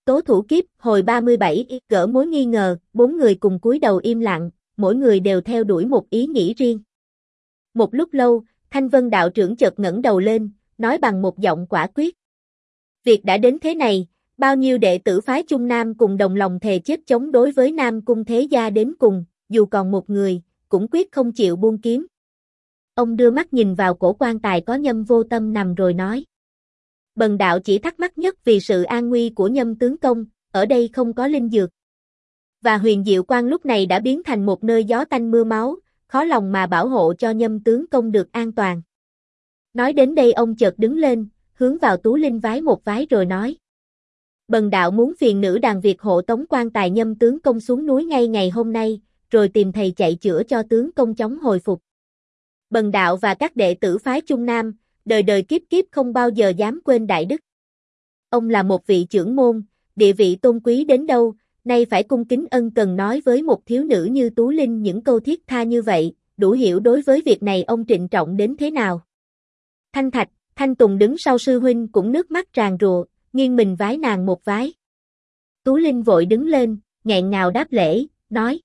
Tố thủ kiếp, hồi 37, gỡ mối nghi ngờ, 4 người cùng cúi đầu im lặng, mỗi người đều theo đuổi một ý nghĩ riêng. Một lúc lâu, Thanh Vân đạo trưởng chợt ngẩng đầu lên, nói bằng một giọng quả quyết. Việc đã đến thế này, bao nhiêu đệ tử phái Chung Nam cùng đồng lòng thề chết chống đối với Nam Cung Thế Gia đến cùng, dù còn một người, cũng quyết không chịu buông kiếm. Ông đưa mắt nhìn vào cổ quan tài có Nhâm Vô Tâm nằm rồi nói. Bần đạo chỉ thắc mắc nhất vì sự an nguy của Nhâm tướng công, ở đây không có linh dược. Và Huyền Diệu Quan lúc này đã biến thành một nơi gió tanh mưa máu, khó lòng mà bảo hộ cho Nhâm tướng công được an toàn. Nói đến đây ông chợt đứng lên, hướng vào Tú Linh vái một vái rồi nói. Bần đạo muốn phiền nữ đàn việc hộ tống quan tài Nhâm tướng công xuống núi ngay ngày hôm nay, rồi tìm thầy chạy chữa cho tướng công chóng hồi phục. Bần đạo và các đệ tử phái Chung Nam, đời đời kiếp kiếp không bao giờ dám quên đại đức. Ông là một vị trưởng môn, địa vị tôn quý đến đâu, nay phải cung kính ân cần nói với một thiếu nữ như Tú Linh những câu thiết tha như vậy, đủ hiểu đối với việc này ông trịnh trọng đến thế nào. Thanh Thạch, Thanh Tùng đứng sau sư huynh cũng nước mắt tràn rụa, nghiêng mình vái nàng một vái. Tú Linh vội đứng lên, nghẹn ngào đáp lễ, nói.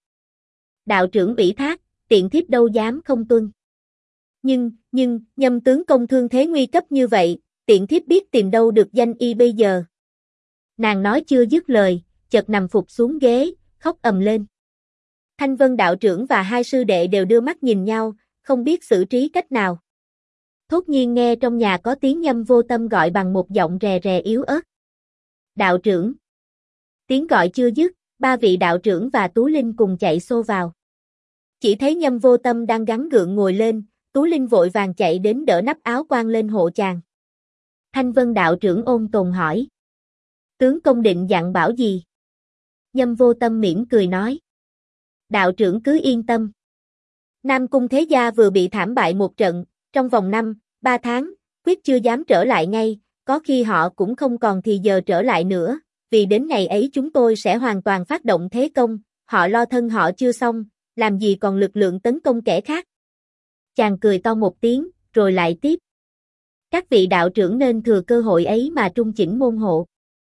Đạo trưởng ủy thác, tiện thiếp đâu dám không tuân. Nhưng, Nhâm tướng công thương thế nguy cấp như vậy, tiện thiếp biết tìm đâu được danh y bây giờ. Nàng nói chưa dứt lời, chợt nằm phục xuống ghế, khóc ầm lên. Thanh Vân đạo trưởng và hai sư đệ đều đưa mắt nhìn nhau, không biết xử trí cách nào. Thốt nhiên nghe trong nhà có tiếng Nhâm Vô Tâm gọi bằng một giọng rè rè yếu ớt. Đạo trưởng. Tiếng gọi chưa dứt, ba vị đạo trưởng và Tú Linh cùng chạy xô vào. Chỉ thấy Nhâm Vô Tâm đang gắng gượng ngồi lên, Tú Linh vội vàng chạy đến đỡ nắp áo quan lên hộ chàng. Thanh Vân đạo trưởng ôn tồn hỏi. Tướng công định dặn bảo gì? Nhâm Vô Tâm mỉm cười nói. Đạo trưởng cứ yên tâm. Nam Cung Thế Gia vừa bị thảm bại một trận, trong vòng 5-3 tháng, quyết chưa dám trở lại ngay, có khi họ cũng không còn thì giờ trở lại nữa, vì đến ngày ấy chúng tôi sẽ hoàn toàn phát động thế công, họ lo thân họ chưa xong, làm gì còn lực lượng tấn công kẻ khác. Chàng cười to một tiếng, rồi lại tiếp. Các vị đạo trưởng nên thừa cơ hội ấy mà trung chỉnh môn hộ.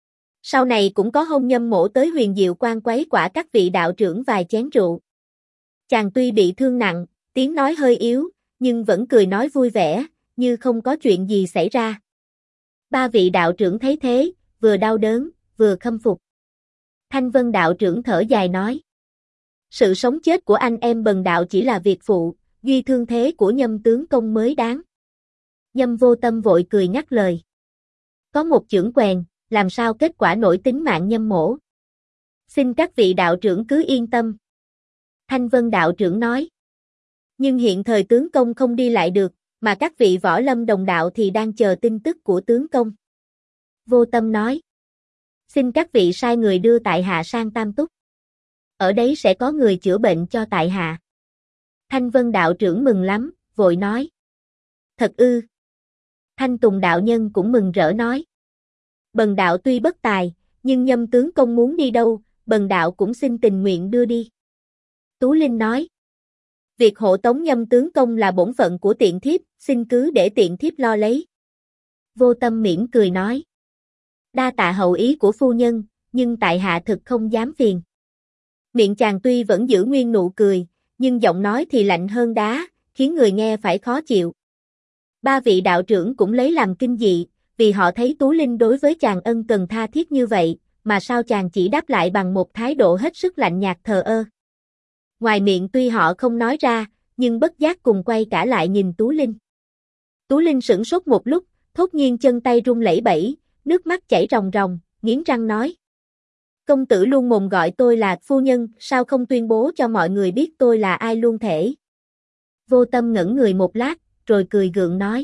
Sau này cũng có hôn Nhâm mỗ tới Huyền Diệu Quan quấy quả các vị đạo trưởng vài chén rượu. Chàng tuy bị thương nặng, tiếng nói hơi yếu, nhưng vẫn cười nói vui vẻ, như không có chuyện gì xảy ra. Ba vị đạo trưởng thấy thế, vừa đau đớn, vừa khâm phục. Thanh Vân đạo trưởng thở dài nói. Sự sống chết của anh em bần đạo chỉ là việc phụ, duy thương thế của Nhâm tướng công mới đáng. Nhâm Vô Tâm vội cười ngắt lời. Có một chưởng quèn, làm sao kết quả nổi tính mạng Nhâm mỗ. Xin các vị đạo trưởng cứ yên tâm. Thanh Vân đạo trưởng nói. Nhưng hiện thời tướng công không đi lại được, mà các vị võ lâm đồng đạo thì đang chờ tin tức của tướng công. Vô Tâm nói. Xin các vị sai người đưa tại hạ sang Tam Túc. Ở đấy sẽ có người chữa bệnh cho tại hạ. Thanh Vân đạo trưởng mừng lắm, vội nói. Thật ư. Thanh Tùng đạo nhân cũng mừng rỡ nói. Bần đạo tuy bất tài, nhưng Nhâm tướng công muốn đi đâu, bần đạo cũng xin tình nguyện đưa đi. Tú Linh nói. Việc hộ tống Nhâm tướng công là bổn phận của tiện thiếp, xin cứ để tiện thiếp lo lấy. Vô Tâm mỉm cười nói. Đa tạ hậu ý của phu nhân, nhưng tại hạ thực không dám phiền. Miệng chàng tuy vẫn giữ nguyên nụ cười, nhưng giọng nói thì lạnh hơn đá, khiến người nghe phải khó chịu. Ba vị đạo trưởng cũng lấy làm kinh dị, vì họ thấy Tú Linh đối với chàng ân cần tha thiết như vậy, mà sao chàng chỉ đáp lại bằng một thái độ hết sức lạnh nhạt thờ ơ. Ngoài miệng tuy họ không nói ra, nhưng bất giác cùng quay cả lại nhìn Tú Linh. Tú Linh sửng sốt một lúc, thốt nhiên chân tay run lẩy bẩy, nước mắt chảy ròng ròng, nghiến răng nói. Công tử luôn mồm gọi tôi là phu nhân, sao không tuyên bố cho mọi người biết tôi là ai luôn thể? Vô Tâm ngẩn người một lát, rồi cười gượng nói.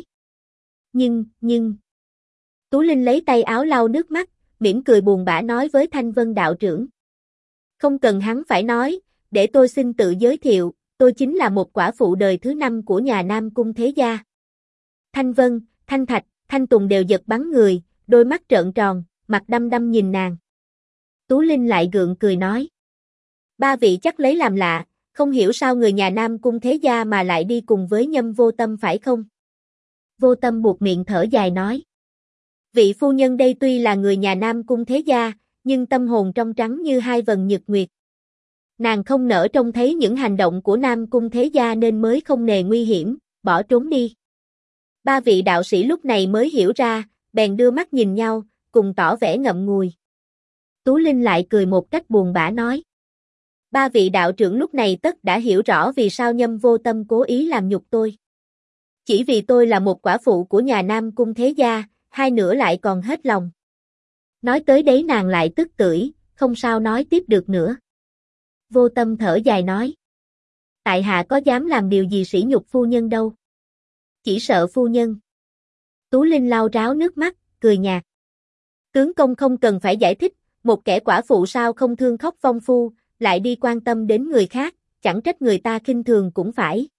Nhưng... Tú Linh lấy tay áo lau nước mắt, mỉm cười buồn bã nói với Thanh Vân đạo trưởng. Không cần hắn phải nói, để tôi xin tự giới thiệu, tôi chính là một quả phụ đời thứ 5 của nhà Nam Cung Thế Gia. Thanh Vân, Thanh Thạch, Thanh Tùng đều giật bắn người, đôi mắt trợn tròn, mặt đăm đăm nhìn nàng. Tú Linh lại gượng cười nói. Ba vị chắc lấy làm lạ, không hiểu sao người nhà Nam Cung Thế Gia mà lại đi cùng với Nhâm Vô Tâm phải không? Vô Tâm buột miệng thở dài nói. Vị phu nhân đây tuy là người nhà Nam Cung Thế Gia, nhưng tâm hồn trong trắng như hai vầng nhật nguyệt. Nàng không nỡ trông thấy những hành động của Nam Cung Thế Gia nên mới không nề nguy hiểm, bỏ trốn đi. Ba vị đạo sĩ lúc này mới hiểu ra, bèn đưa mắt nhìn nhau, cùng tỏ vẻ ngậm ngùi. Tú Linh lại cười một cách buồn bã nói. Ba vị đạo trưởng lúc này tất đã hiểu rõ vì sao Nhâm Vô Tâm cố ý làm nhục tôi. Chỉ vì tôi là một quả phụ của nhà Nam Cung Thế Gia, hai nữa lại còn hết lòng. Nói tới đấy nàng lại tức tưởi, không sao nói tiếp được nữa. Vô Tâm thở dài nói. Tại hạ có dám làm điều gì sỉ nhục phu nhân đâu. Chỉ sợ phu nhân. Tú Linh lau ráo nước mắt, cười nhạt. Tướng công không cần phải giải thích, một kẻ quả phụ sao không thương khóc vong phu, lại đi quan tâm đến người khác, chẳng trách người ta khinh thường cũng phải.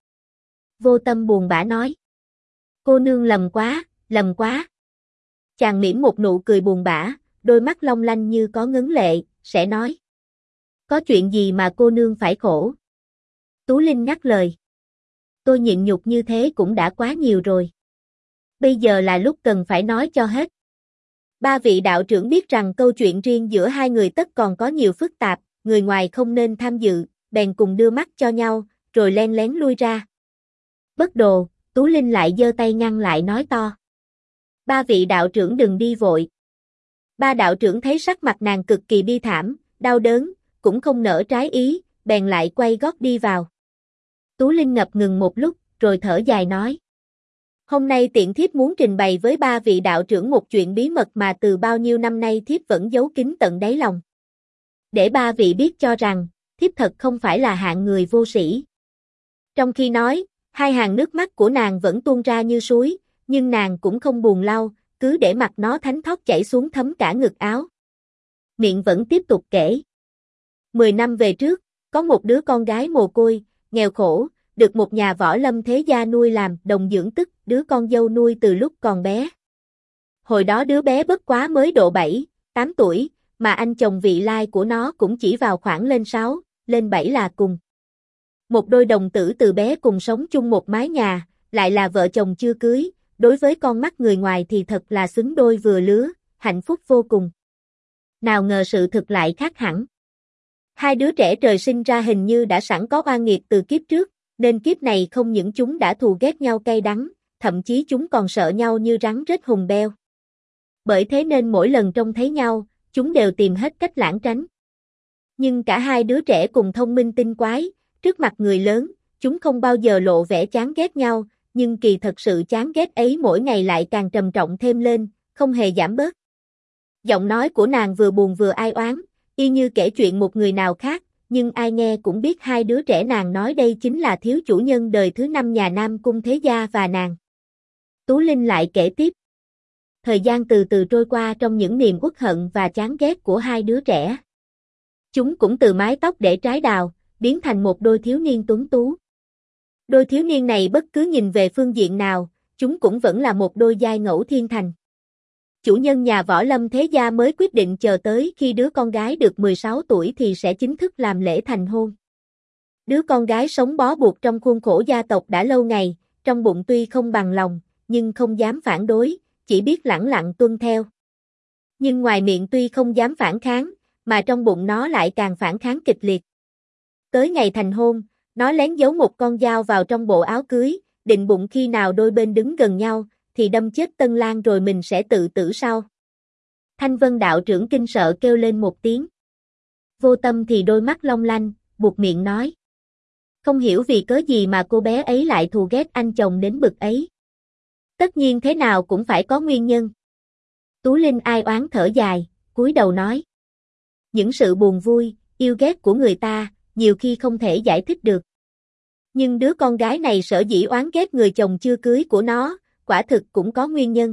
Vô Tâm buồn bã nói. Cô nương lầm quá, lầm quá. Chàng mỉm một nụ cười buồn bã, đôi mắt long lanh như có ngấn lệ, sẽ nói. Có chuyện gì mà cô nương phải khổ? Tú Linh ngắt lời. Tôi nhịn nhục như thế cũng đã quá nhiều rồi. Bây giờ là lúc cần phải nói cho hết. Ba vị đạo trưởng biết rằng câu chuyện riêng giữa hai người tất còn có nhiều phức tạp, người ngoài không nên tham dự, bèn cùng đưa mắt cho nhau, rồi len lén lui ra. Bất đồ, Tú Linh lại giơ tay ngăn lại nói to. Ba vị đạo trưởng đừng đi vội. Ba đạo trưởng thấy sắc mặt nàng cực kỳ bi thảm, đau đớn, cũng không nỡ trái ý, bèn lại quay gót đi vào. Tú Linh ngập ngừng một lúc, rồi thở dài nói. Hôm nay tiện thiếp muốn trình bày với ba vị đạo trưởng một chuyện bí mật mà từ bao nhiêu năm nay thiếp vẫn giấu kín tận đáy lòng. Để ba vị biết cho rằng, thiếp thật không phải là hạng người vô sĩ. Trong khi nói, hai hàng nước mắt của nàng vẫn tuôn ra như suối, nhưng nàng cũng không buồn lau, cứ để mặc nó thánh thót chảy xuống thấm cả ngực áo. Miệng vẫn tiếp tục kể. 10 năm về trước, có một đứa con gái mồ côi, nghèo khổ, được một nhà võ lâm thế gia nuôi làm đồng dưỡng tức, đứa con dâu nuôi từ lúc còn bé. Hồi đó đứa bé bất quá mới độ 7, 8 tuổi, mà anh chồng vị lai của nó cũng chỉ vào khoảng lên 6, lên 7 là cùng. Một đôi đồng tử từ bé cùng sống chung một mái nhà, lại là vợ chồng chưa cưới, đối với con mắt người ngoài thì thật là xứng đôi vừa lứa, hạnh phúc vô cùng. Nào ngờ sự thực lại khác hẳn. Hai đứa trẻ trời sinh ra hình như đã sẵn có oan nghiệt từ kiếp trước, nên kiếp này không những chúng đã thù ghét nhau cay đắng, thậm chí chúng còn sợ nhau như rắn rết hùng beo. Bởi thế nên mỗi lần trông thấy nhau, chúng đều tìm hết cách lảng tránh. Nhưng cả hai đứa trẻ cùng thông minh tinh quái, trước mặt người lớn, chúng không bao giờ lộ vẻ chán ghét nhau, nhưng kỳ thật sự chán ghét ấy mỗi ngày lại càng trầm trọng thêm lên, không hề giảm bớt. Giọng nói của nàng vừa buồn vừa ai oán, y như kể chuyện một người nào khác, nhưng ai nghe cũng biết hai đứa trẻ nàng nói đây chính là thiếu chủ nhân đời thứ 5 nhà Nam Cung Thế Gia và nàng. Tú Linh lại kể tiếp. Thời gian từ từ trôi qua trong những niềm uất hận và chán ghét của hai đứa trẻ. Chúng cũng từ mái tóc để trái đào, biến thành một đôi thiếu niên tuấn tú. Đôi thiếu niên này bất cứ nhìn về phương diện nào, chúng cũng vẫn là một đôi giai ngẫu thiên thành. Chủ nhân nhà võ lâm thế gia mới quyết định chờ tới khi đứa con gái được 16 tuổi thì sẽ chính thức làm lễ thành hôn. Đứa con gái sống bó buộc trong khuôn khổ gia tộc đã lâu ngày, trong bụng tuy không bằng lòng, nhưng không dám phản đối, chỉ biết lẳng lặng tuân theo. Nhưng ngoài miệng tuy không dám phản kháng, mà trong bụng nó lại càng phản kháng kịch liệt. Tới ngày thành hôn, nó lén giấu một con dao vào trong bộ áo cưới, định bụng khi nào đôi bên đứng gần nhau, thì đâm chết Tân Lang rồi mình sẽ tự tử sau. Thanh Vân đạo trưởng kinh sợ kêu lên một tiếng. Vô Tâm thì đôi mắt long lanh, buột miệng nói. Không hiểu vì cớ gì mà cô bé ấy lại thù ghét anh chồng đến bực ấy. Tất nhiên thế nào cũng phải có nguyên nhân. Tú Linh ai oán thở dài, cúi đầu nói. Những sự buồn vui, yêu ghét của người ta, nhiều khi không thể giải thích được. Nhưng đứa con gái này sở dĩ oán ghét người chồng chưa cưới của nó, quả thực cũng có nguyên nhân.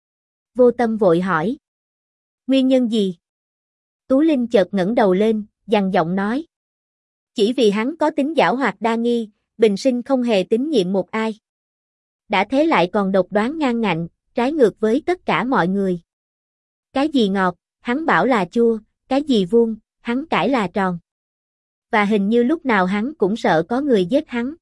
Vô Tâm vội hỏi. Nguyên nhân gì? Tú Linh chợt ngẩng đầu lên, gằn giọng nói. Chỉ vì hắn có tính giảo hoạt đa nghi, bình sinh không hề tín nhiệm một ai. Đã thế lại còn độc đoán ngang ngạnh, trái ngược với tất cả mọi người. Cái gì ngọt, hắn bảo là chua, cái gì vuông, hắn cãi là tròn. Và hình như lúc nào hắn cũng sợ có người giết hắn.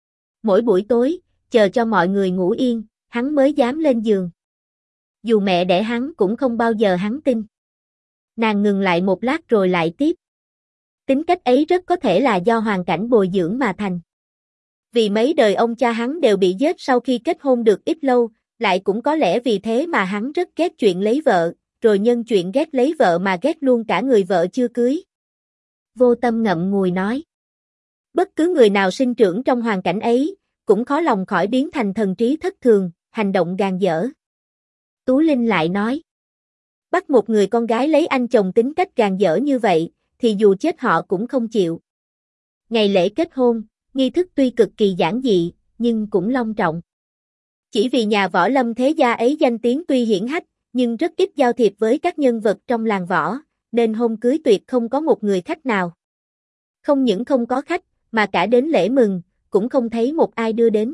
Mỗi buổi tối, chờ cho mọi người ngủ yên, hắn mới dám lên giường. Dù mẹ đẻ hắn cũng không bao giờ hắn tin. Nàng ngừng lại một lát rồi lại tiếp. Tính cách ấy rất có thể là do hoàn cảnh bồi dưỡng mà thành. Vì mấy đời ông cha hắn đều bị giết sau khi kết hôn được ít lâu, lại cũng có lẽ vì thế mà hắn rất ghét chuyện lấy vợ, rồi nhân chuyện ghét lấy vợ mà ghét luôn cả người vợ chưa cưới. Vô Tâm ngậm ngùi nói. Bất cứ người nào sinh trưởng trong hoàn cảnh ấy, cũng khó lòng khỏi biến thành thần trí thất thường, hành động gàn dở. Tú Linh lại nói. Bắt một người con gái lấy anh chồng tính cách gàn dở như vậy, thì dù chết họ cũng không chịu. Ngày lễ kết hôn, nghi thức tuy cực kỳ giản dị, nhưng cũng long trọng. Chỉ vì nhà võ lâm thế gia ấy danh tiếng tuy hiển hách, nhưng rất ít giao thiệp với các nhân vật trong làng võ, nên hôm cưới tuyệt không có một người khách nào. Không những không có khách, mà cả đến lễ mừng, cũng không thấy một ai đưa đến.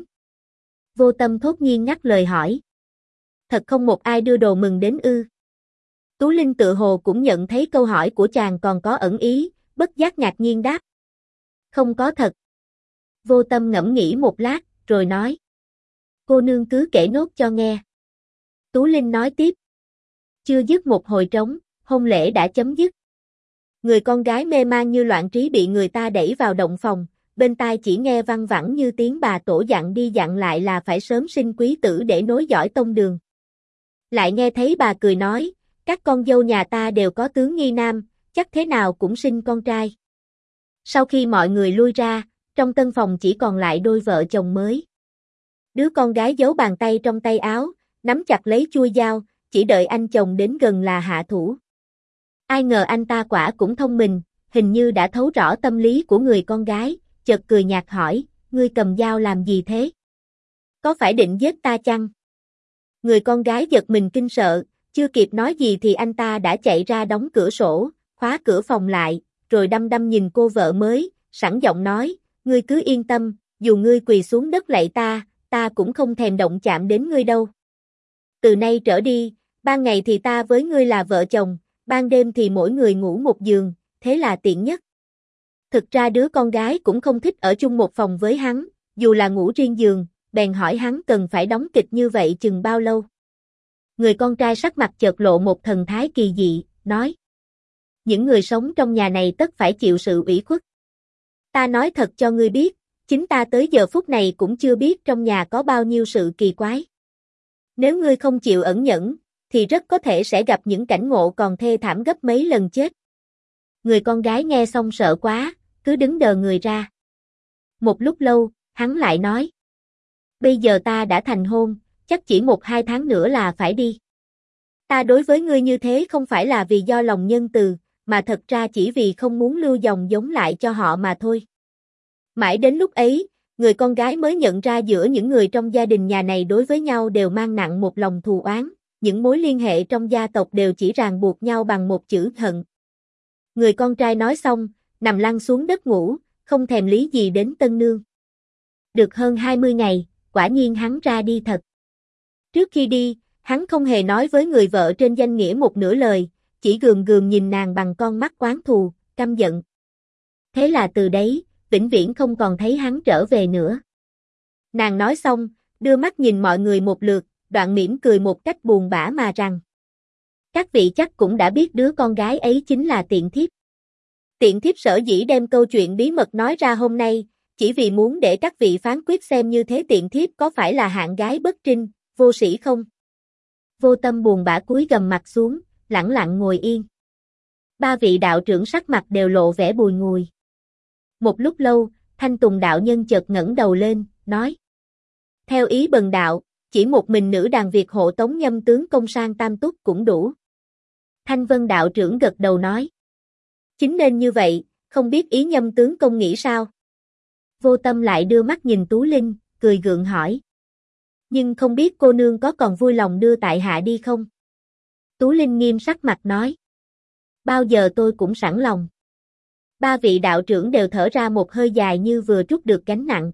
Vô Tâm thốt nhiên ngắt lời hỏi. Thật không một ai đưa đồ mừng đến ư? Tú Linh tự hồ cũng nhận thấy câu hỏi của chàng còn có ẩn ý, bất giác ngạc nhiên đáp. Không có thật. Vô Tâm ngẫm nghĩ một lát, rồi nói. Cô nương cứ kể nốt cho nghe. Tú Linh nói tiếp. Chưa dứt một hồi trống, hôn lễ đã chấm dứt. Người con gái mê man như loạn trí bị người ta đẩy vào động phòng, bên tai chỉ nghe văng vẳng như tiếng bà tổ dặn đi dặn lại là phải sớm sinh quý tử để nối dõi tông đường. Lại nghe thấy bà cười nói, các con dâu nhà ta đều có tướng nghi nam, chắc thế nào cũng sinh con trai. Sau khi mọi người lui ra, trong tân phòng chỉ còn lại đôi vợ chồng mới. Đứa con gái giấu bàn tay trong tay áo, nắm chặt lấy chuôi dao, chỉ đợi anh chồng đến gần là hạ thủ. Ai ngờ anh ta quả cũng thông minh, hình như đã thấu rõ tâm lý của người con gái, chợt cười nhạt hỏi, ngươi cầm dao làm gì thế? Có phải định giết ta chăng? Người con gái giật mình kinh sợ, chưa kịp nói gì thì anh ta đã chạy ra đóng cửa sổ, khóa cửa phòng lại, rồi đăm đăm nhìn cô vợ mới, sẵn giọng nói, ngươi cứ yên tâm, dù ngươi quỳ xuống đất lạy ta cũng không thèm động chạm đến ngươi đâu. Từ nay trở đi, ban ngày thì ta với ngươi là vợ chồng, ban đêm thì mỗi người ngủ một giường, thế là tiện nhất. Thực ra đứa con gái cũng không thích ở chung một phòng với hắn, dù là ngủ riêng giường, bèn hỏi hắn cần phải đóng kịch như vậy chừng bao lâu. Người con trai sắc mặt chợt lộ một thần thái kỳ dị, nói. Những người sống trong nhà này tất phải chịu sự ủy khuất. Ta nói thật cho ngươi biết, chính ta tới giờ phút này cũng chưa biết trong nhà có bao nhiêu sự kỳ quái. Nếu ngươi không chịu ẩn nhẫn, thì rất có thể sẽ gặp những cảnh ngộ còn thê thảm gấp mấy lần chết. Người con gái nghe xong sợ quá, cứ đứng đờ người ra. Một lúc lâu, hắn lại nói. Bây giờ ta đã thành hôn, chắc chỉ 1-2 tháng nữa là phải đi. Ta đối với ngươi như thế không phải là vì do lòng nhân từ, mà thật ra chỉ vì không muốn lưu dòng giống lại cho họ mà thôi. Mãi đến lúc ấy, người con gái mới nhận ra giữa những người trong gia đình nhà này đối với nhau đều mang nặng một lòng thù oán, những mối liên hệ trong gia tộc đều chỉ ràng buộc nhau bằng một chữ hận. Người con trai nói xong, nằm lăn xuống đất ngủ, không thèm lý gì đến tân nương. Được hơn 20 ngày, quả nhiên hắn ra đi thật. Trước khi đi, hắn không hề nói với người vợ trên danh nghĩa một nửa lời, chỉ gườm gườm nhìn nàng bằng con mắt oán thù, căm giận. Thế là từ đấy, vĩnh viễn không còn thấy hắn trở về nữa. Nàng nói xong, đưa mắt nhìn mọi người một lượt, đoạn mỉm cười một cách buồn bã mà rằng. Các vị chắc cũng đã biết đứa con gái ấy chính là Tiện Thiếp. Tiện Thiếp sở dĩ đem câu chuyện bí mật nói ra hôm nay, chỉ vì muốn để các vị phán quyết xem như thế Tiện Thiếp có phải là hạng gái bất trinh, vô sĩ không. Vô Tâm buồn bã cúi gằm mặt xuống, lẳng lặng ngồi yên. Ba vị đạo trưởng sắc mặt đều lộ vẻ bùi ngùi. Một lúc lâu, Thanh Tùng đạo nhân chợt ngẩng đầu lên, nói. Theo ý bần đạo, chỉ một mình nữ đàn Việt hộ tống Nhâm tướng công sang Tam Túc cũng đủ. Thanh Vân đạo trưởng gật đầu nói. Chính nên như vậy, không biết ý Nhâm tướng công nghĩ sao? Vô Tâm lại đưa mắt nhìn Tú Linh, cười gượng hỏi. Nhưng không biết cô nương có còn vui lòng đưa tại hạ đi không? Tú Linh nghiêm sắc mặt nói. Bao giờ tôi cũng sẵn lòng. Ba vị đạo trưởng đều thở ra một hơi dài như vừa trút được gánh nặng.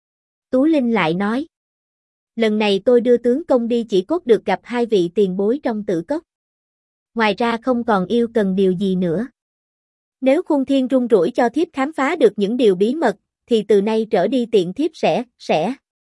Tú Linh lại nói. Lần này tôi đưa tướng công đi chỉ cốt được gặp hai vị tiền bối trong Tử Cốc. Ngoài ra không còn yêu cần điều gì nữa. Nếu Khôn Thiên rung rủi cho thiếp khám phá được những điều bí mật, thì từ nay trở đi Tiện Thiếp sẽ.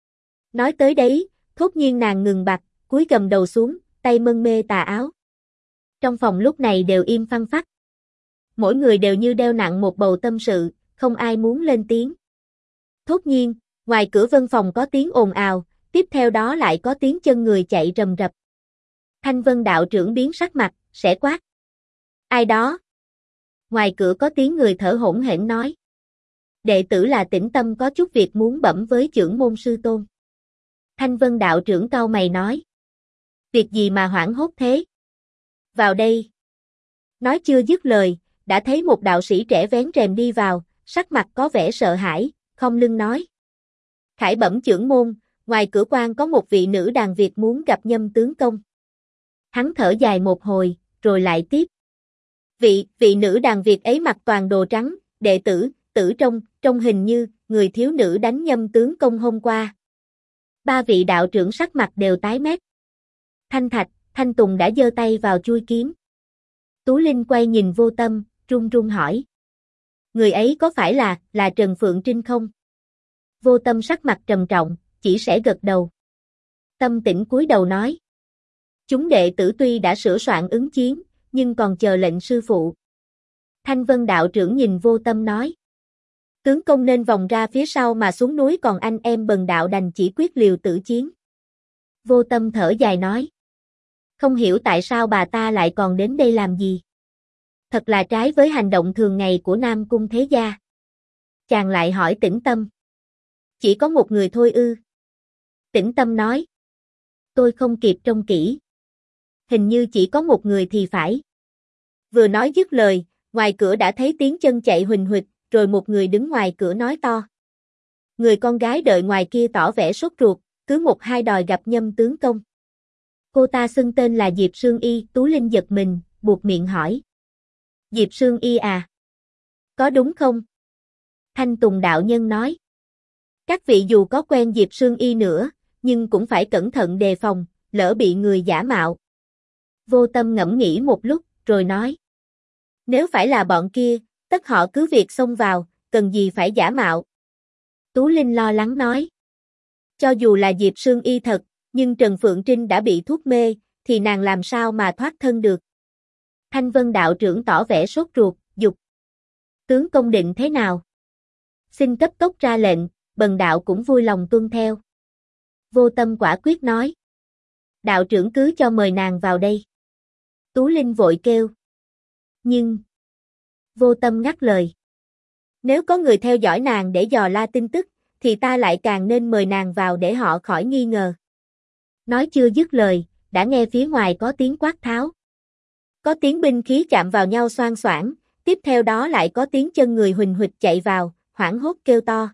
Nói tới đấy, thốt nhiên nàng ngừng bặt, cúi gầm đầu xuống, tay mân mê tà áo. Trong phòng lúc này đều im phăng phắc. Mỗi người đều như đeo nặng một bầu tâm sự, không ai muốn lên tiếng. Thốt nhiên, ngoài cửa văn phòng có tiếng ồn ào, tiếp theo đó lại có tiếng chân người chạy rầm rập. Thanh Vân đạo trưởng biến sắc mặt, sẽ quát. Ai đó? Ngoài cửa có tiếng người thở hổn hển nói. Đệ tử là Tĩnh Tâm có chút việc muốn bẩm với chưởng môn sư tôn. Thanh Vân đạo trưởng cau mày nói. Việc gì mà hoảng hốt thế? Vào đây. Nói chưa dứt lời, đã thấy một đạo sĩ trẻ vén rèm đi vào, sắc mặt có vẻ sợ hãi, khom lưng nói. Khải bẩm chưởng môn, ngoài cửa quan có một vị nữ đàn Việt muốn gặp Nhâm tướng công. Hắn thở dài một hồi, rồi lại tiếp. Vị nữ đàn Việt ấy mặc toàn đồ trắng, đệ tử trong hình như, người thiếu nữ đánh Nhâm tướng công hôm qua. Ba vị đạo trưởng sắc mặt đều tái mét. Thanh Thạch, Thanh Tùng đã giơ tay vào chui kiếm. Tú Linh quay nhìn Vô Tâm, run run hỏi. Người ấy có phải là Trần Phượng Trinh không? Vô Tâm sắc mặt trầm trọng, chỉ sẽ gật đầu. Tâm Tĩnh cúi đầu nói. Chúng đệ tử tuy đã sửa soạn ứng chiến, nhưng còn chờ lệnh sư phụ. Thanh Vân đạo trưởng nhìn Vô Tâm nói. Tướng công nên vòng ra phía sau mà xuống núi, còn anh em Bần đạo đành chỉ quyết liều tử chiến. Vô Tâm thở dài nói. Không hiểu tại sao bà ta lại còn đến đây làm gì. Thật là trái với hành động thường ngày của Nam Cung thế gia. Chàng lại hỏi Tĩnh Tâm. Chỉ có một người thôi ư? Tĩnh Tâm nói. Tôi không kịp trông kỹ. Hình như chỉ có một người thì phải. Vừa nói dứt lời, ngoài cửa đã thấy tiếng chân chạy huỳnh huỵch, rồi một người đứng ngoài cửa nói to. Người con gái đợi ngoài kia tỏ vẻ sốt ruột, cứ một hai đòi gặp Nhâm tướng công. Cô ta xưng tên là Diệp Sương Y, Tú Linh giật mình, buột miệng hỏi. Diệp Sương Y à? Có đúng không? Thanh Tùng đạo nhân nói. Các vị dù có quen Diệp Sương Y nữa, nhưng cũng phải cẩn thận đề phòng, lỡ bị người giả mạo. Vô Tâm ngẫm nghĩ một lúc, rồi nói. Nếu phải là bọn kia, tất họ cứ việc xông vào, cần gì phải giả mạo. Tú Linh lo lắng nói. Cho dù là Diệp Sương Y thật, nhưng Trần Phượng Trinh đã bị thuốc mê, thì nàng làm sao mà thoát thân được. Thanh Vân đạo trưởng tỏ vẻ sốt ruột, dục. Tướng công định thế nào? Xin cấp tốc ra lệnh, Bần đạo cũng vui lòng tuân theo. Vô Tâm quả quyết nói. Đạo trưởng cứ cho mời nàng vào đây. Tú Linh vội kêu. Nhưng... Vô Tâm ngắt lời. Nếu có người theo dõi nàng để dò la tin tức, thì ta lại càng nên mời nàng vào để họ khỏi nghi ngờ. Nói chưa dứt lời, đã nghe phía ngoài có tiếng quát tháo. Có tiếng binh khí chạm vào nhau xoang xoảng, tiếp theo đó lại có tiếng chân người huỳnh huỵch chạy vào, hoảng hốt kêu to.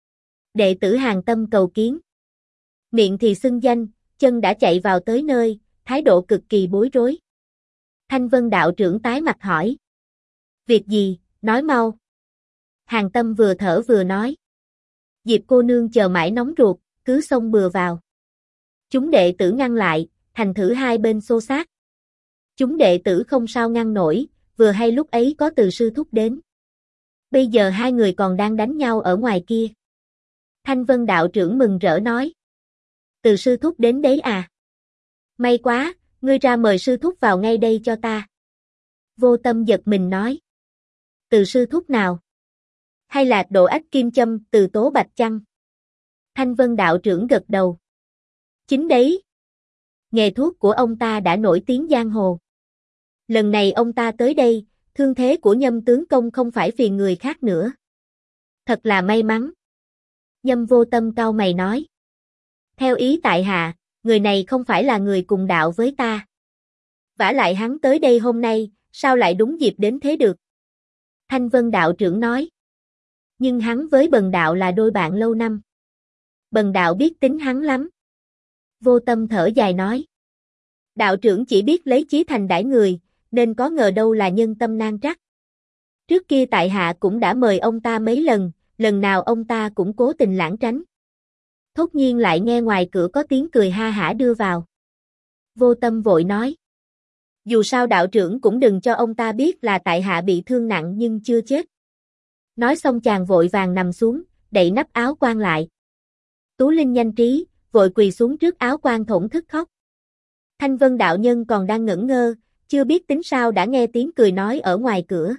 Đệ tử Hàng Tâm cầu kiến. Miệng thì xưng danh, chân đã chạy vào tới nơi, thái độ cực kỳ bối rối. Thanh Vân đạo trưởng tái mặt hỏi. Việc gì, nói mau. Hàng Tâm vừa thở vừa nói. Diệp cô nương chờ mãi nóng ruột, cứ xông bừa vào. Chúng đệ tử ngăn lại, thành thử hai bên xô xát. Chúng đệ tử không sao ngăn nổi, vừa hay lúc ấy có Từ sư thúc đến. Bây giờ hai người còn đang đánh nhau ở ngoài kia. Thanh Vân đạo trưởng mừng rỡ nói. Từ sư thúc đến đấy à? May quá, ngươi ra mời sư thúc vào ngay đây cho ta. Vô Tâm giật mình nói. Từ sư thúc nào? Hay là Độ Ách Kim Châm, Từ Tố Bạch chăng? Thanh Vân đạo trưởng gật đầu. Chính đấy. Nghề thuốc của ông ta đã nổi tiếng giang hồ. Lần này ông ta tới đây, thương thế của Nhâm tướng công không phải phiền người khác nữa. Thật là may mắn. Nhâm Vô Tâm cau mày nói. Theo ý tại hạ, người này không phải là người cùng đạo với ta. Vả lại hắn tới đây hôm nay, sao lại đúng dịp đến thế được? Thanh Vân đạo trưởng nói. Nhưng hắn với Bần đạo là đôi bạn lâu năm. Bần đạo biết tính hắn lắm. Vô Tâm thở dài nói. Đạo trưởng chỉ biết lấy chí thành đãi người, nên có ngờ đâu là nhân tâm nan trắc. Trước kia tại hạ cũng đã mời ông ta mấy lần, lần nào ông ta cũng cố tình lảng tránh. Thốt nhiên lại nghe ngoài cửa có tiếng cười ha hả đưa vào. Vô Tâm vội nói. Dù sao đạo trưởng cũng đừng cho ông ta biết là tại hạ bị thương nặng nhưng chưa chết. Nói xong chàng vội vàng nằm xuống, đậy nắp áo quan lại. Tú Linh nhanh trí, vội quỳ xuống trước áo quan thổn thức khóc. Thanh Vân đạo nhân còn đang ngẩn ngơ, chưa biết tính sao đã nghe tiếng cười nói ở ngoài cửa.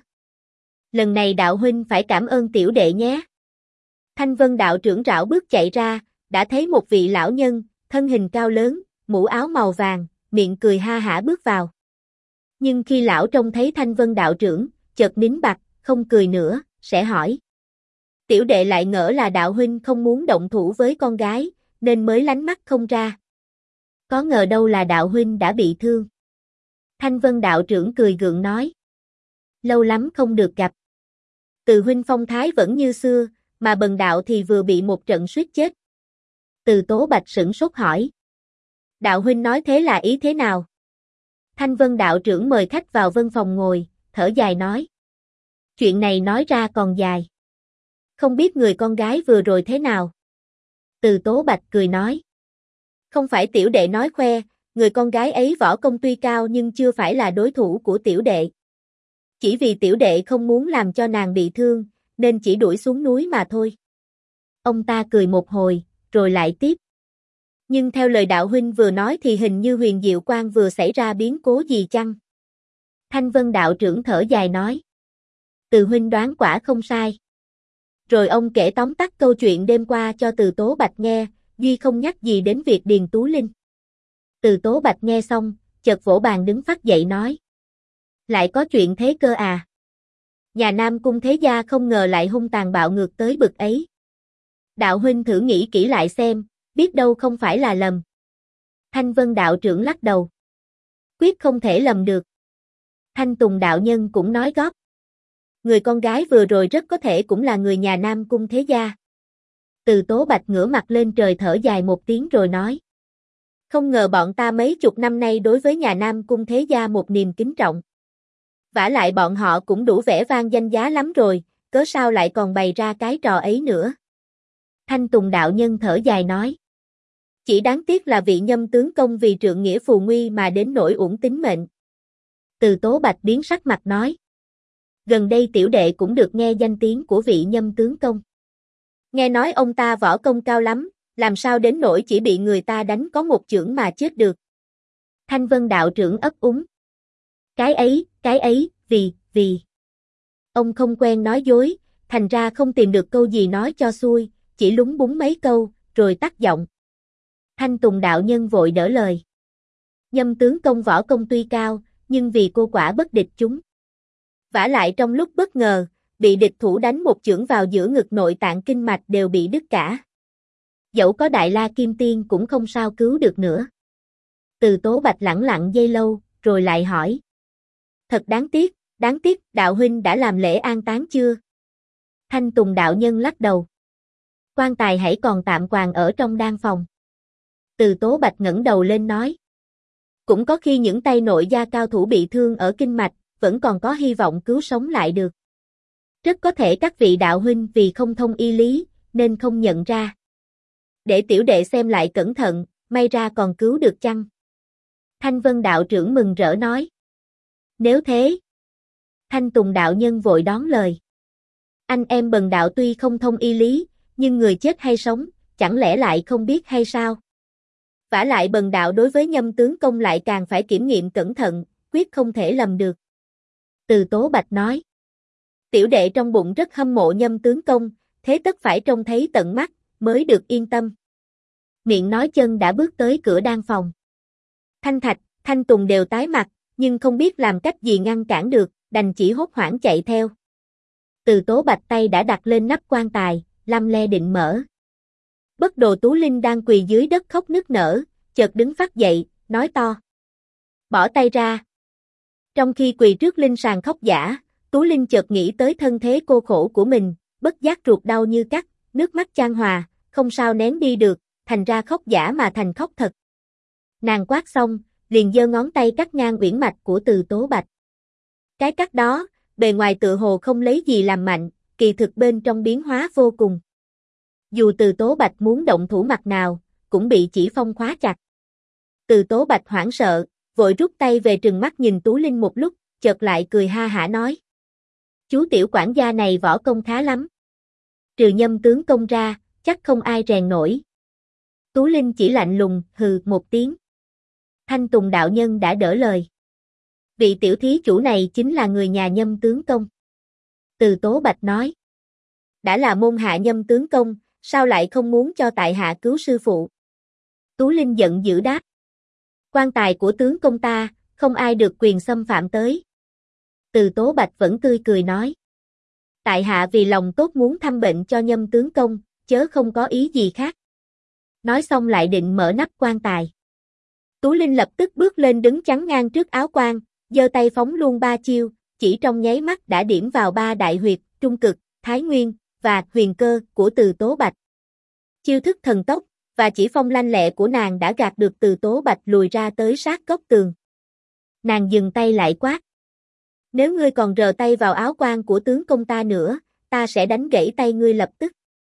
Lần này đạo huynh phải cảm ơn tiểu đệ nhé. Thanh Vân đạo trưởng rảo bước chạy ra, đã thấy một vị lão nhân, thân hình cao lớn, mũ áo màu vàng, miệng cười ha hả bước vào. Nhưng khi lão trông thấy Thanh Vân đạo trưởng, chợt nín bặt, không cười nữa, sẽ hỏi. Tiểu đệ lại ngỡ là đạo huynh không muốn động thủ với con gái, nên mới lánh mắt không ra. Có ngờ đâu là đạo huynh đã bị thương. Thanh Vân đạo trưởng cười gượng nói. Lâu lắm không được gặp. Từ huynh phong thái vẫn như xưa, mà bần đạo thì vừa bị một trận suýt chết. Từ Tố Bạch sửng sốt hỏi. Đạo huynh nói thế là ý thế nào? Thanh Vân đạo trưởng mời khách vào vân phòng ngồi, thở dài nói. Chuyện này nói ra còn dài. Không biết người con gái vừa rồi thế nào? Từ Tố Bạch cười nói. Không phải tiểu đệ nói khoe, người con gái ấy võ công tuy cao nhưng chưa phải là đối thủ của tiểu đệ. Chỉ vì tiểu đệ không muốn làm cho nàng bị thương, nên chỉ đuổi xuống núi mà thôi. Ông ta cười một hồi, rồi lại tiếp. Nhưng theo lời đạo huynh vừa nói thì hình như Huyền Diệu Quan vừa xảy ra biến cố gì chăng? Thanh Vân đạo trưởng thở dài nói. Từ huynh đoán quả không sai. Rồi ông kể tóm tắt câu chuyện đêm qua cho Từ Tố Bạch nghe, duy không nhắc gì đến việc Điền Tú Linh. Từ Tố Bạch nghe xong, chợt vỗ bàn đứng phắt dậy nói. Lại có chuyện thế cơ à? Nhà Nam Cung thế gia không ngờ lại hung tàn bạo ngược tới bực ấy. Đạo huynh thử nghĩ kỹ lại xem, biết đâu không phải là lầm. Thanh Vân đạo trưởng lắc đầu. Quyết không thể lầm được. Thanh Tùng đạo nhân cũng nói góp. Người con gái vừa rồi rất có thể cũng là người nhà Nam Cung thế gia. Từ Tố Bạch ngửa mặt lên trời thở dài một tiếng rồi nói. Không ngờ bọn ta mấy chục năm nay đối với nhà Nam Cung thế gia một niềm kính trọng. Vả lại bọn họ cũng đủ vẻ vang danh giá lắm rồi, cớ sao lại còn bày ra cái trò ấy nữa. Thanh Tùng đạo nhân thở dài nói. Chỉ đáng tiếc là vị Nhâm tướng công vì trượng nghĩa phù nguy mà đến nỗi uổng tính mệnh. Từ Tố Bạch biến sắc mặt nói. Gần đây tiểu đệ cũng được nghe danh tiếng của vị Nhâm tướng công. Nghe nói ông ta võ công cao lắm, làm sao đến nỗi chỉ bị người ta đánh có một chưởng mà chết được. Thanh Vân đạo trưởng ấp úng. Cái ấy, vì. Ông không quen nói dối, thành ra không tìm được câu gì nói cho xuôi, chỉ lúng búng mấy câu, rồi tắt giọng. Thanh Tùng đạo nhân vội đỡ lời. Nhâm tướng công võ công tuy cao, nhưng vì cô quả bất địch chúng. Vả lại trong lúc bất ngờ, bị địch thủ đánh một chưởng vào giữa ngực nội tạng kinh mạch đều bị đứt cả. Dẫu có Đại La Kim Tiên cũng không sao cứu được nữa. Từ Tố Bạch lẳng lặng giây lâu, rồi lại hỏi. Thật đáng tiếc, đạo huynh đã làm lễ an táng chưa? Thanh Tùng đạo nhân lắc đầu. Quan tài hãy còn tạm quàng ở trong đan phòng. Từ Tố Bạch ngẩng đầu lên nói. Cũng có khi những tay nội gia cao thủ bị thương ở kinh mạch, vẫn còn có hy vọng cứu sống lại được. Rất có thể các vị đạo huynh vì không thông y lý, nên không nhận ra. Để tiểu đệ xem lại cẩn thận, may ra còn cứu được chăng? Thanh Vân đạo trưởng mừng rỡ nói. Nếu thế. Thanh Tùng đạo nhân vội đón lời. Anh em bần đạo tuy không thông y lý, nhưng người chết hay sống, chẳng lẽ lại không biết hay sao? Vả lại bần đạo đối với Nhâm tướng công lại càng phải kiểm nghiệm cẩn thận, quyết không thể lầm được. Từ Tố Bạch nói. Tiểu đệ trong bụng rất hâm mộ Nhâm tướng công, thế tất phải trông thấy tận mắt, mới được yên tâm. Miệng nói chân đã bước tới cửa đan phòng. Thanh Thạch, Thanh Tùng đều tái mặt, nhưng không biết làm cách gì ngăn cản được, đành chỉ hốt hoảng chạy theo. Từ Tố Bạch tay đã đặt lên nắp quan tài, lăm le định mở. Bất Đồ Tú Linh đang quỳ dưới đất khóc nức nở, chợt đứng phắt dậy, nói to. Bỏ tay ra. Trong khi quỳ trước linh sàng khóc giả, Tú Linh chợt nghĩ tới thân thế cô khổ của mình, bất giác ruột đau như cắt, nước mắt chan hòa, không sao nén đi được, thành ra khóc giả mà thành khóc thật. Nàng quát xong, liền giơ ngón tay cắt ngang uyển mạch của Từ Tố Bạch. Cái cắt đó, bề ngoài tựa hồ không lấy gì làm mạnh, kỳ thực bên trong biến hóa vô cùng. Dù Từ Tố Bạch muốn động thủ mặt nào, cũng bị chỉ phong khóa chặt. Từ Tố Bạch hoảng sợ, vội rút tay về trừng mắt nhìn Tú Linh một lúc, chợt lại cười ha hả nói. Chú tiểu quản gia này võ công khá lắm. Trừ Nhâm tướng công ra, chắc không ai rèn nổi. Tú Linh chỉ lạnh lùng, hừ một tiếng. Thanh Tùng đạo nhân đã đỡ lời. Vị tiểu thí chủ này chính là người nhà Nhâm tướng công. Từ Tố Bạch nói. Đã là môn hạ Nhâm tướng công, sao lại không muốn cho tại hạ cứu sư phụ? Tú Linh giận dữ đáp. Quan tài của tướng công ta, không ai được quyền xâm phạm tới. Từ Tố Bạch vẫn tươi cười nói. Tại hạ vì lòng tốt muốn thăm bệnh cho Nhâm tướng công, chớ không có ý gì khác. Nói xong lại định mở nắp quan tài. Tú Linh lập tức bước lên đứng chắn ngang trước áo quan, giơ tay phóng luôn 3 chiêu, chỉ trong nháy mắt đã điểm vào 3 đại huyệt, trung cực, thái nguyên và huyền cơ của Từ Tố Bạch. Chiêu thức thần tốc và chỉ phong lanh lẹ của nàng đã gạt được Từ Tố Bạch lùi ra tới sát góc tường. Nàng dừng tay lại quát. Nếu ngươi còn rờ tay vào áo quan của tướng công ta nữa, ta sẽ đánh gãy tay ngươi lập tức.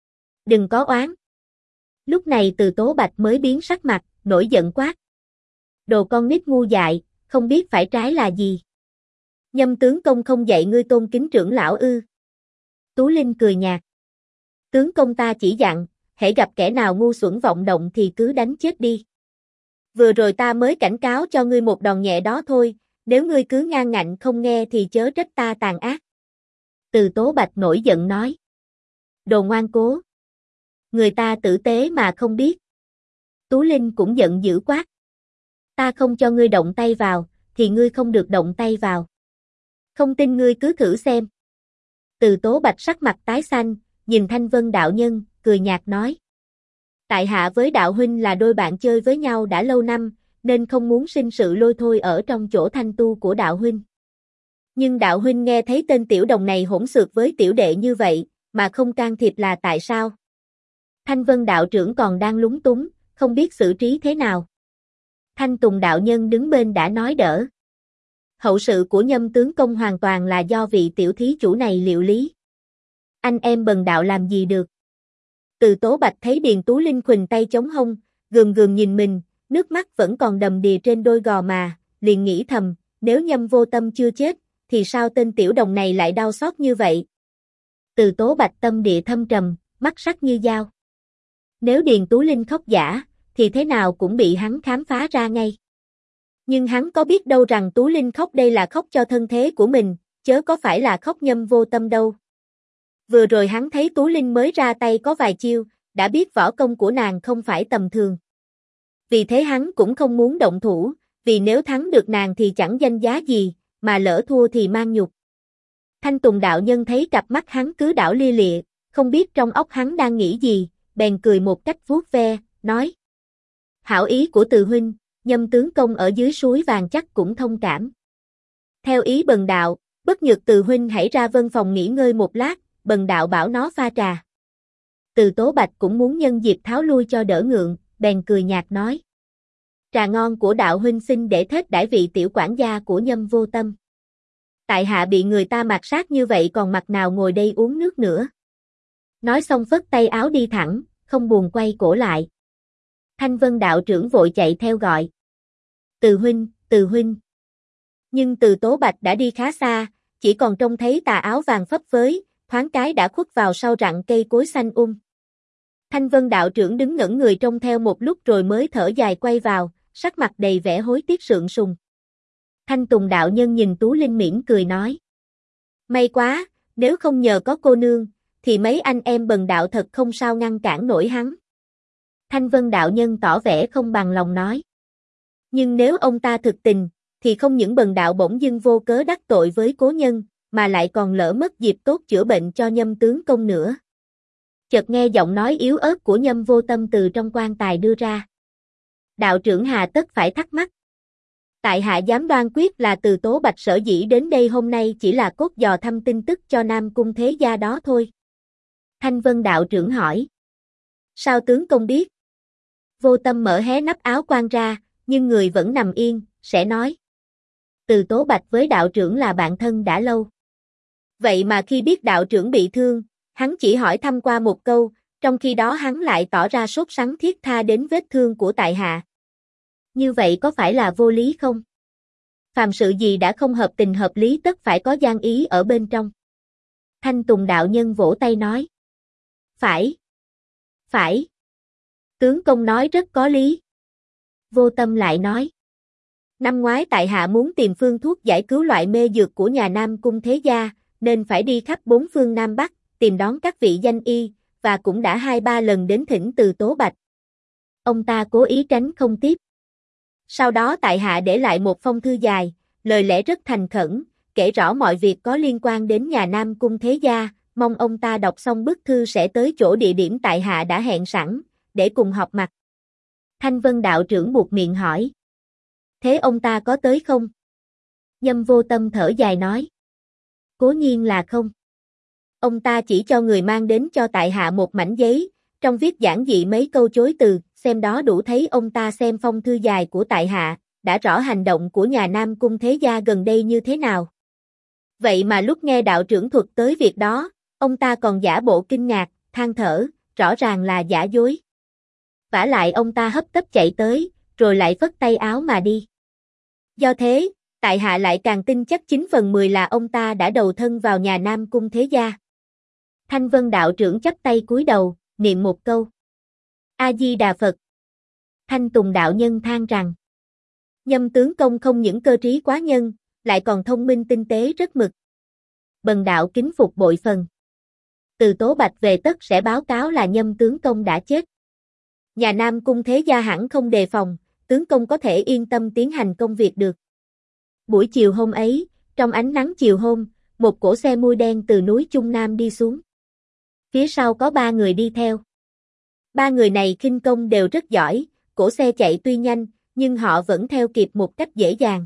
Đừng có oán. Lúc này Từ Tố Bạch mới biến sắc mặt, nổi giận quát. Đồ con nít ngu dại, không biết phải trái là gì. Nhâm tướng công không dạy ngươi tôn kính trưởng lão ư? Tú Linh cười nhạt. Tướng công ta chỉ dặn, hễ gặp kẻ nào ngu xuẩn vọng động thì cứ đánh chết đi. Vừa rồi ta mới cảnh cáo cho ngươi một đòn nhẹ đó thôi, nếu ngươi cứ ngang ngạnh không nghe thì chớ trách ta tàn ác. Từ Tố Bạch nổi giận nói. Đồ ngoan cố. Người ta tử tế mà không biết. Tú Linh cũng giận dữ quát. Ta không cho ngươi động tay vào, thì ngươi không được động tay vào. Không tin ngươi cứ thử xem. Từ Tố Bạch sắc mặt tái xanh, nhìn Thanh Vân đạo nhân, cười nhạt nói. Tại hạ với đạo huynh là đôi bạn chơi với nhau đã lâu năm, nên không muốn sinh sự lôi thôi ở trong chỗ thanh tu của đạo huynh. Nhưng đạo huynh nghe thấy tên tiểu đồng này hỗn xược với tiểu đệ như vậy, mà không can thiệp là tại sao? Thanh Vân đạo trưởng còn đang lúng túng, không biết xử trí thế nào. Thanh Tùng đạo nhân đứng bên đã nói đỡ. Hậu sự của Nhâm tướng công hoàn toàn là do vị tiểu thí chủ này liệu lý. Anh em bần đạo làm gì được? Từ Tố Bạch thấy Điền Tú Linh khuỳnh tay chống hông, gườm gườm nhìn mình, nước mắt vẫn còn đầm đìa trên đôi gò mà, liền nghĩ thầm, nếu Nhâm Vô Tâm chưa chết, thì sao tên tiểu đồng này lại đau xót như vậy? Từ Tố Bạch tâm địa thâm trầm, mắt sắc như dao. Nếu Điền Tú Linh khóc giả, thì thế nào cũng bị hắn khám phá ra ngay. Nhưng hắn có biết đâu rằng Tú Linh khóc đây là khóc cho thân thế của mình, chớ có phải là khóc Nhâm Vô Tâm đâu. Vừa rồi hắn thấy Tú Linh mới ra tay có vài chiêu, đã biết võ công của nàng không phải tầm thường. Vì thế hắn cũng không muốn động thủ, vì nếu thắng được nàng thì chẳng danh giá gì, mà lỡ thua thì mang nhục. Thanh Tùng đạo nhân thấy cặp mắt hắn cứ đảo lia lịa, không biết trong óc hắn đang nghĩ gì, bèn cười một cách vuốt ve, nói. Hảo ý của Từ huynh, Nhâm tướng công ở dưới suối vàng chắc cũng thông cảm. Theo ý bần đạo, bất nhược Từ huynh hãy ra vân phòng nghỉ ngơi một lát, bần đạo bảo nó pha trà. Từ Tố Bạch cũng muốn nhân dịp tháo lui cho đỡ ngượng, bèn cười nhạt nói. Trà ngon của đạo huynh xin để thết đãi vị tiểu quản gia của Nhâm Vô Tâm. Tại hạ bị người ta mạt sát như vậy còn mặt nào ngồi đây uống nước nữa. Nói xong phất tay áo đi thẳng, không buồn quay cổ lại. Thanh Vân đạo trưởng vội chạy theo gọi. Từ huynh, Từ huynh. Nhưng Từ Tố Bạch đã đi khá xa, chỉ còn trông thấy tà áo vàng phấp phới, thoáng cái đã khuất vào sau rặng cây cối xanh Thanh Vân đạo trưởng đứng ngẩn người trông theo một lúc rồi mới thở dài quay vào, sắc mặt đầy vẻ hối tiếc sượng sùng. Thanh Tùng đạo nhân nhìn Tú Linh mỉm cười nói. May quá, nếu không nhờ có cô nương, thì mấy anh em bần đạo thật không sao ngăn cản nổi hắn. Thanh Vân đạo nhân tỏ vẻ không bằng lòng nói. Nhưng nếu ông ta thực tình, thì không những bần đạo bỗng dưng vô cớ đắc tội với cố nhân, mà lại còn lỡ mất dịp tốt chữa bệnh cho Nhâm tướng công nữa. Chợt nghe giọng nói yếu ớt của Nhâm Vô Tâm từ trong quan tài đưa ra. Đạo trưởng hà tất phải thắc mắc. Tại hạ dám đoan quyết là Từ Tố Bạch sở dĩ đến đây hôm nay chỉ là cốt dò thăm tin tức cho Nam Cung thế gia đó thôi. Thanh Vân đạo trưởng hỏi. Sao tướng công biết? Vô Tâm mở hé nắp áo quan ra, nhưng người vẫn nằm yên, sẽ nói. Từ Tố Bạch với đạo trưởng là bạn thân đã lâu. Vậy mà khi biết đạo trưởng bị thương, hắn chỉ hỏi thăm qua một câu, trong khi đó hắn lại tỏ ra sốt sắng thiết tha đến vết thương của tại hạ. Như vậy có phải là vô lý không? Phàm sự gì đã không hợp tình hợp lý tất phải có gian ý ở bên trong. Thanh Tùng đạo nhân vỗ tay nói. Phải. Phải. Tướng công nói rất có lý. Vô Tâm lại nói. Năm ngoái tại hạ muốn tìm phương thuốc giải cứu loại mê dược của nhà Nam Cung Thế Gia, nên phải đi khắp bốn phương Nam Bắc, tìm đón các vị danh y, và cũng đã 2-3 lần đến thỉnh từ Tố Bạch. Ông ta cố ý tránh không tiếp. Sau đó tại hạ để lại một phong thư dài, lời lẽ rất thành khẩn, kể rõ mọi việc có liên quan đến nhà Nam Cung Thế Gia, mong ông ta đọc xong bức thư sẽ tới chỗ địa điểm tại hạ đã hẹn sẵn, để cùng họp mặt. Thanh Vân đạo trưởng buột miệng hỏi. Thế ông ta có tới không? Nhâm Vô Tâm thở dài nói. Cố nhiên là không. Ông ta chỉ cho người mang đến cho tại hạ một mảnh giấy, trong viết giản dị mấy câu chối từ, xem đó đủ thấy ông ta xem phong thư dài của tại hạ, đã rõ hành động của nhà Nam Cung Thế Gia gần đây như thế nào. Vậy mà lúc nghe đạo trưởng thuật tới việc đó, ông ta còn giả bộ kinh ngạc, than thở, rõ ràng là giả dối. Vả lại ông ta hấp tấp chạy tới, rồi lại phất tay áo mà đi. Do thế, tại hạ lại càng tin chắc 9/10 là ông ta đã đầu thân vào nhà Nam Cung Thế Gia. Thanh Vân đạo trưởng chắp tay cúi đầu, niệm một câu. A-di-đà Phật. Thanh Tùng đạo nhân than rằng. Nhâm tướng công không những cơ trí quá nhân, lại còn thông minh tinh tế rất mực. Bần đạo kính phục bội phần. Từ Tố Bạch về tất sẽ báo cáo là Nhâm tướng công đã chết. Nhà Nam Cung Thế Gia hẳn không đề phòng, tướng công có thể yên tâm tiến hành công việc được. Buổi chiều hôm ấy, trong ánh nắng chiều hôm, một cỗ xe mui đen từ núi Trung Nam đi xuống. Phía sau có 3 người đi theo. 3 người này khinh công đều rất giỏi, cỗ xe chạy tuy nhanh, nhưng họ vẫn theo kịp một cách dễ dàng.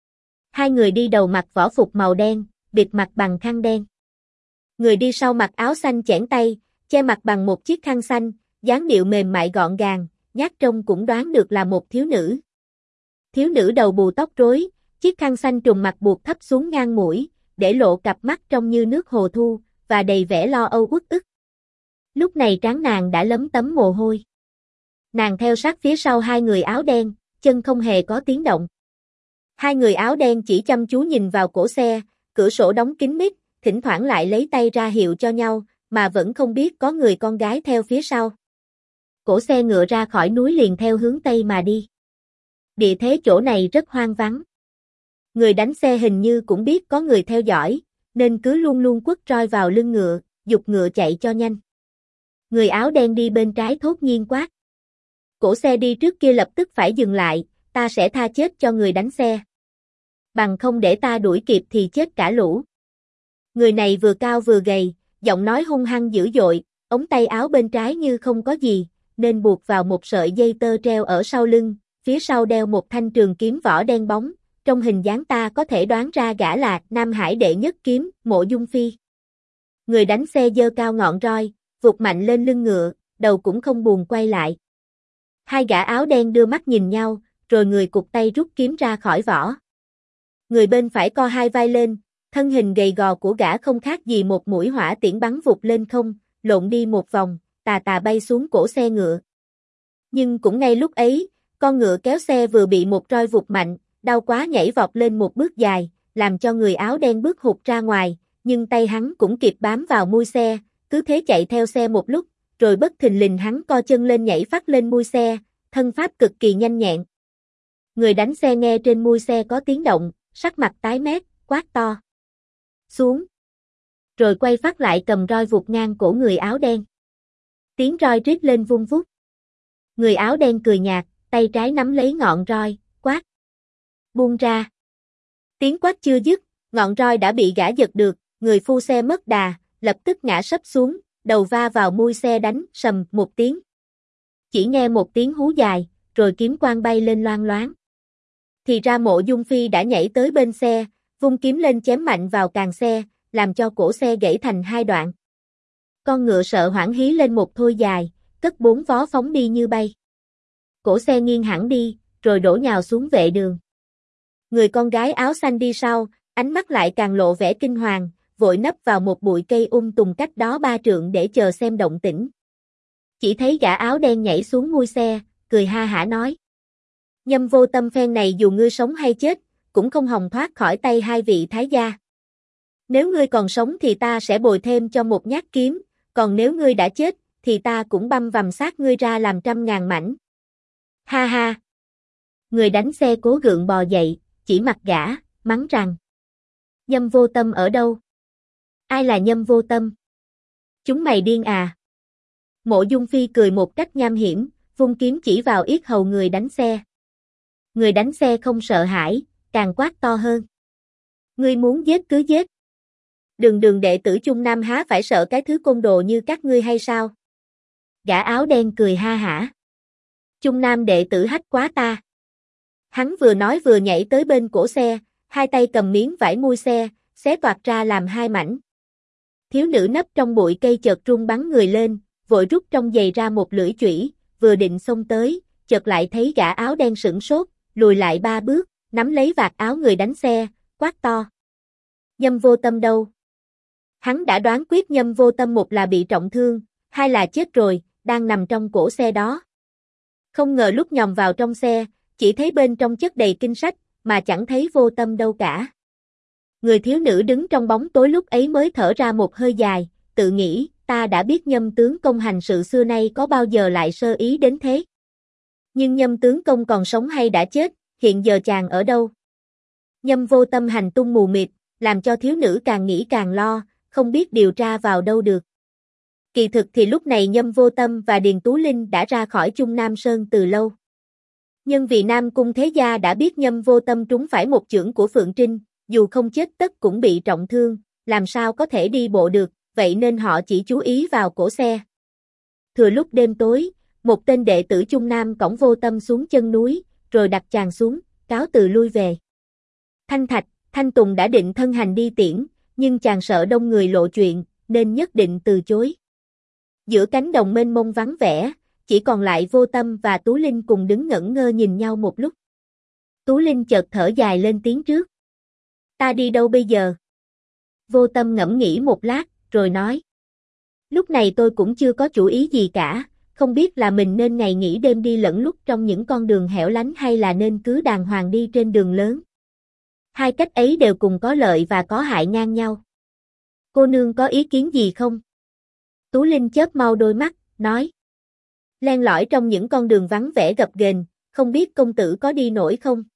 2 người đi đầu mặc võ phục màu đen, bịt mặt bằng khăn đen. Người đi sau mặc áo xanh chẽn tay, che mặt bằng một chiếc khăn xanh, dáng điệu mềm mại gọn gàng, nhát trông cũng đoán được là một thiếu nữ. Thiếu nữ đầu bù tóc rối, chiếc khăn xanh trùm mặt buộc thấp xuống ngang mũi, để lộ cặp mắt trông như nước hồ thu, và đầy vẻ lo âu uất ức. Lúc này trán nàng đã lấm tấm mồ hôi. Nàng theo sát phía sau 2 người áo đen, chân không hề có tiếng động. 2 người áo đen chỉ chăm chú nhìn vào cổ xe, cửa sổ đóng kín mít, thỉnh thoảng lại lấy tay ra hiệu cho nhau, mà vẫn không biết có người con gái theo phía sau. Cổ xe ngựa ra khỏi núi liền theo hướng Tây mà đi. Địa thế chỗ này rất hoang vắng. Người đánh xe hình như cũng biết có người theo dõi, nên cứ luôn luôn quất roi vào lưng ngựa, giục ngựa chạy cho nhanh. Người áo đen đi bên trái thốt nhiên quát. Cổ xe đi trước kia lập tức phải dừng lại, ta sẽ tha chết cho người đánh xe. Bằng không để ta đuổi kịp thì chết cả lũ. Người này vừa cao vừa gầy, giọng nói hung hăng dữ dội, ống tay áo bên trái như không có gì, nên buộc vào một sợi dây tơ treo ở sau lưng, phía sau đeo một thanh trường kiếm vỏ đen bóng, trong hình dáng ta có thể đoán ra gã là Nam Hải đệ nhất kiếm, Mộ Dung Phi. Người đánh xe giơ cao ngọn roi, vụt mạnh lên lưng ngựa, đầu cũng không buồn quay lại. 2 gã áo đen đưa mắt nhìn nhau, rồi người cụt tay rút kiếm ra khỏi vỏ. Người bên phải co 2 vai lên, thân hình gầy gò của gã không khác gì một mũi hỏa tiễn bắn vụt lên không, lộn đi một vòng, tà tà bay xuống cổ xe ngựa. Nhưng cũng ngay lúc ấy, con ngựa kéo xe vừa bị một roi vụt mạnh, đau quá nhảy vọt lên một bước dài, làm cho người áo đen bước hụt ra ngoài, nhưng tay hắn cũng kịp bám vào mui xe, cứ thế chạy theo xe một lúc, rồi bất thình lình hắn co chân lên nhảy phát lên mui xe, thân pháp cực kỳ nhanh nhẹn. Người đánh xe nghe trên mui xe có tiếng động, sắc mặt tái mét, quát to. Xuống. Rồi quay phát lại cầm roi vụt ngang cổ người áo đen. Tiếng roi rít lên vun vút. Người áo đen cười nhạt, tay trái nắm lấy ngọn roi, quát. Buông ra. Tiếng quát chưa dứt, ngọn roi đã bị gã giật được, người phu xe mất đà, lập tức ngã sấp xuống, đầu va vào mui xe đánh, sầm một tiếng. Chỉ nghe một tiếng hú dài, rồi kiếm quang bay lên loang loáng. Thì ra Mộ Dung Phi đã nhảy tới bên xe, vung kiếm lên chém mạnh vào càng xe, làm cho cổ xe gãy thành 2 đoạn. Con ngựa sợ hoảng hí lên một thôi dài, cất 4 vó phóng đi như bay. Cổ xe nghiêng hẳn đi, rồi đổ nhào xuống vệ đường. Người con gái áo xanh đi sau, ánh mắt lại càng lộ vẻ kinh hoàng, vội nấp vào một bụi cây tùng cách đó 3 trượng để chờ xem động tĩnh. Chỉ thấy gã áo đen nhảy xuống mui xe, cười ha hả nói. Nhâm Vô Tâm phen này dù ngươi sống hay chết, cũng không hòng thoát khỏi tay 2 vị thái gia. Nếu ngươi còn sống thì ta sẽ bồi thêm cho một nhát kiếm, còn nếu ngươi đã chết, thì ta cũng băm vằm xác ngươi ra làm trăm ngàn mảnh. Ha ha! Người đánh xe cố gượng bò dậy, chỉ mặt gã, mắng rằng. Nhâm Vô Tâm ở đâu? Ai là Nhâm Vô Tâm? Chúng mày điên à? Mộ Dung Phi cười một cách nham hiểm, vung kiếm chỉ vào yết hầu người đánh xe. Người đánh xe không sợ hãi, càng quát to hơn. Ngươi muốn giết cứ giết. Đường đệ tử Chung Nam há phải sợ cái thứ côn đồ như các ngươi hay sao? Gã áo đen cười ha hả. Chung Nam đệ tử hách quá ta. Hắn vừa nói vừa nhảy tới bên cổ xe, hai tay cầm miếng vải mui xe, xé toạc ra làm hai mảnh. Thiếu nữ nấp trong bụi cây chợt run bắn người lên, vội rút trong giày ra một lưỡi chủy, vừa định xông tới, chợt lại thấy gã áo đen sửng sốt, lùi lại 3 bước, nắm lấy vạt áo người đánh xe, quát to. Nhâm Vô Tâm đâu? Hắn đã đoán quyết Nhâm Vô Tâm một là bị trọng thương, hai là chết rồi, đang nằm trong cổ xe đó. Không ngờ lúc nhòm vào trong xe, chỉ thấy bên trong chất đầy kinh sách, mà chẳng thấy Vô Tâm đâu cả. Người thiếu nữ đứng trong bóng tối lúc ấy mới thở ra một hơi dài, tự nghĩ, ta đã biết Nhâm tướng công hành sự xưa nay có bao giờ lại sơ ý đến thế. Nhưng Nhâm tướng công còn sống hay đã chết, hiện giờ chàng ở đâu? Nhâm Vô Tâm hành tung mù mịt, làm cho thiếu nữ càng nghĩ càng lo, không biết điều tra vào đâu được. Kỳ thực thì lúc này Nhâm Vô Tâm và Điền Tú Linh đã ra khỏi Chung Nam Sơn từ lâu. Nhưng vì Nam Cung Thế Gia đã biết Nhâm Vô Tâm trúng phải một chưởng của Phượng Trinh, dù không chết tất cũng bị trọng thương, làm sao có thể đi bộ được, vậy nên họ chỉ chú ý vào cổ xe. Thừa lúc đêm tối, một tên đệ tử Chung Nam cõng Vô Tâm xuống chân núi, rồi đặt chàng xuống, cáo từ lui về. Thanh Thạch, Thanh Tùng đã định thân hành đi tiễn, nhưng chàng sợ đông người lộ chuyện, nên nhất định từ chối. Giữa cánh đồng mênh mông vắng vẻ, chỉ còn lại Vô Tâm và Tú Linh cùng đứng ngẩn ngơ nhìn nhau một lúc. Tú Linh chợt thở dài lên tiếng trước. Ta đi đâu bây giờ? Vô Tâm ngẫm nghĩ một lát, rồi nói. Lúc này tôi cũng chưa có chủ ý gì cả, không biết là mình nên ngày nghỉ đêm đi lẫn lúc trong những con đường hẻo lánh hay là nên cứ đàng hoàng đi trên đường lớn. Hai cách ấy đều cùng có lợi và có hại ngang nhau. Cô nương có ý kiến gì không? Tú Linh chớp mau đôi mắt, nói. Len lỏi trong những con đường vắng vẻ gập ghềnh, không biết công tử có đi nổi không?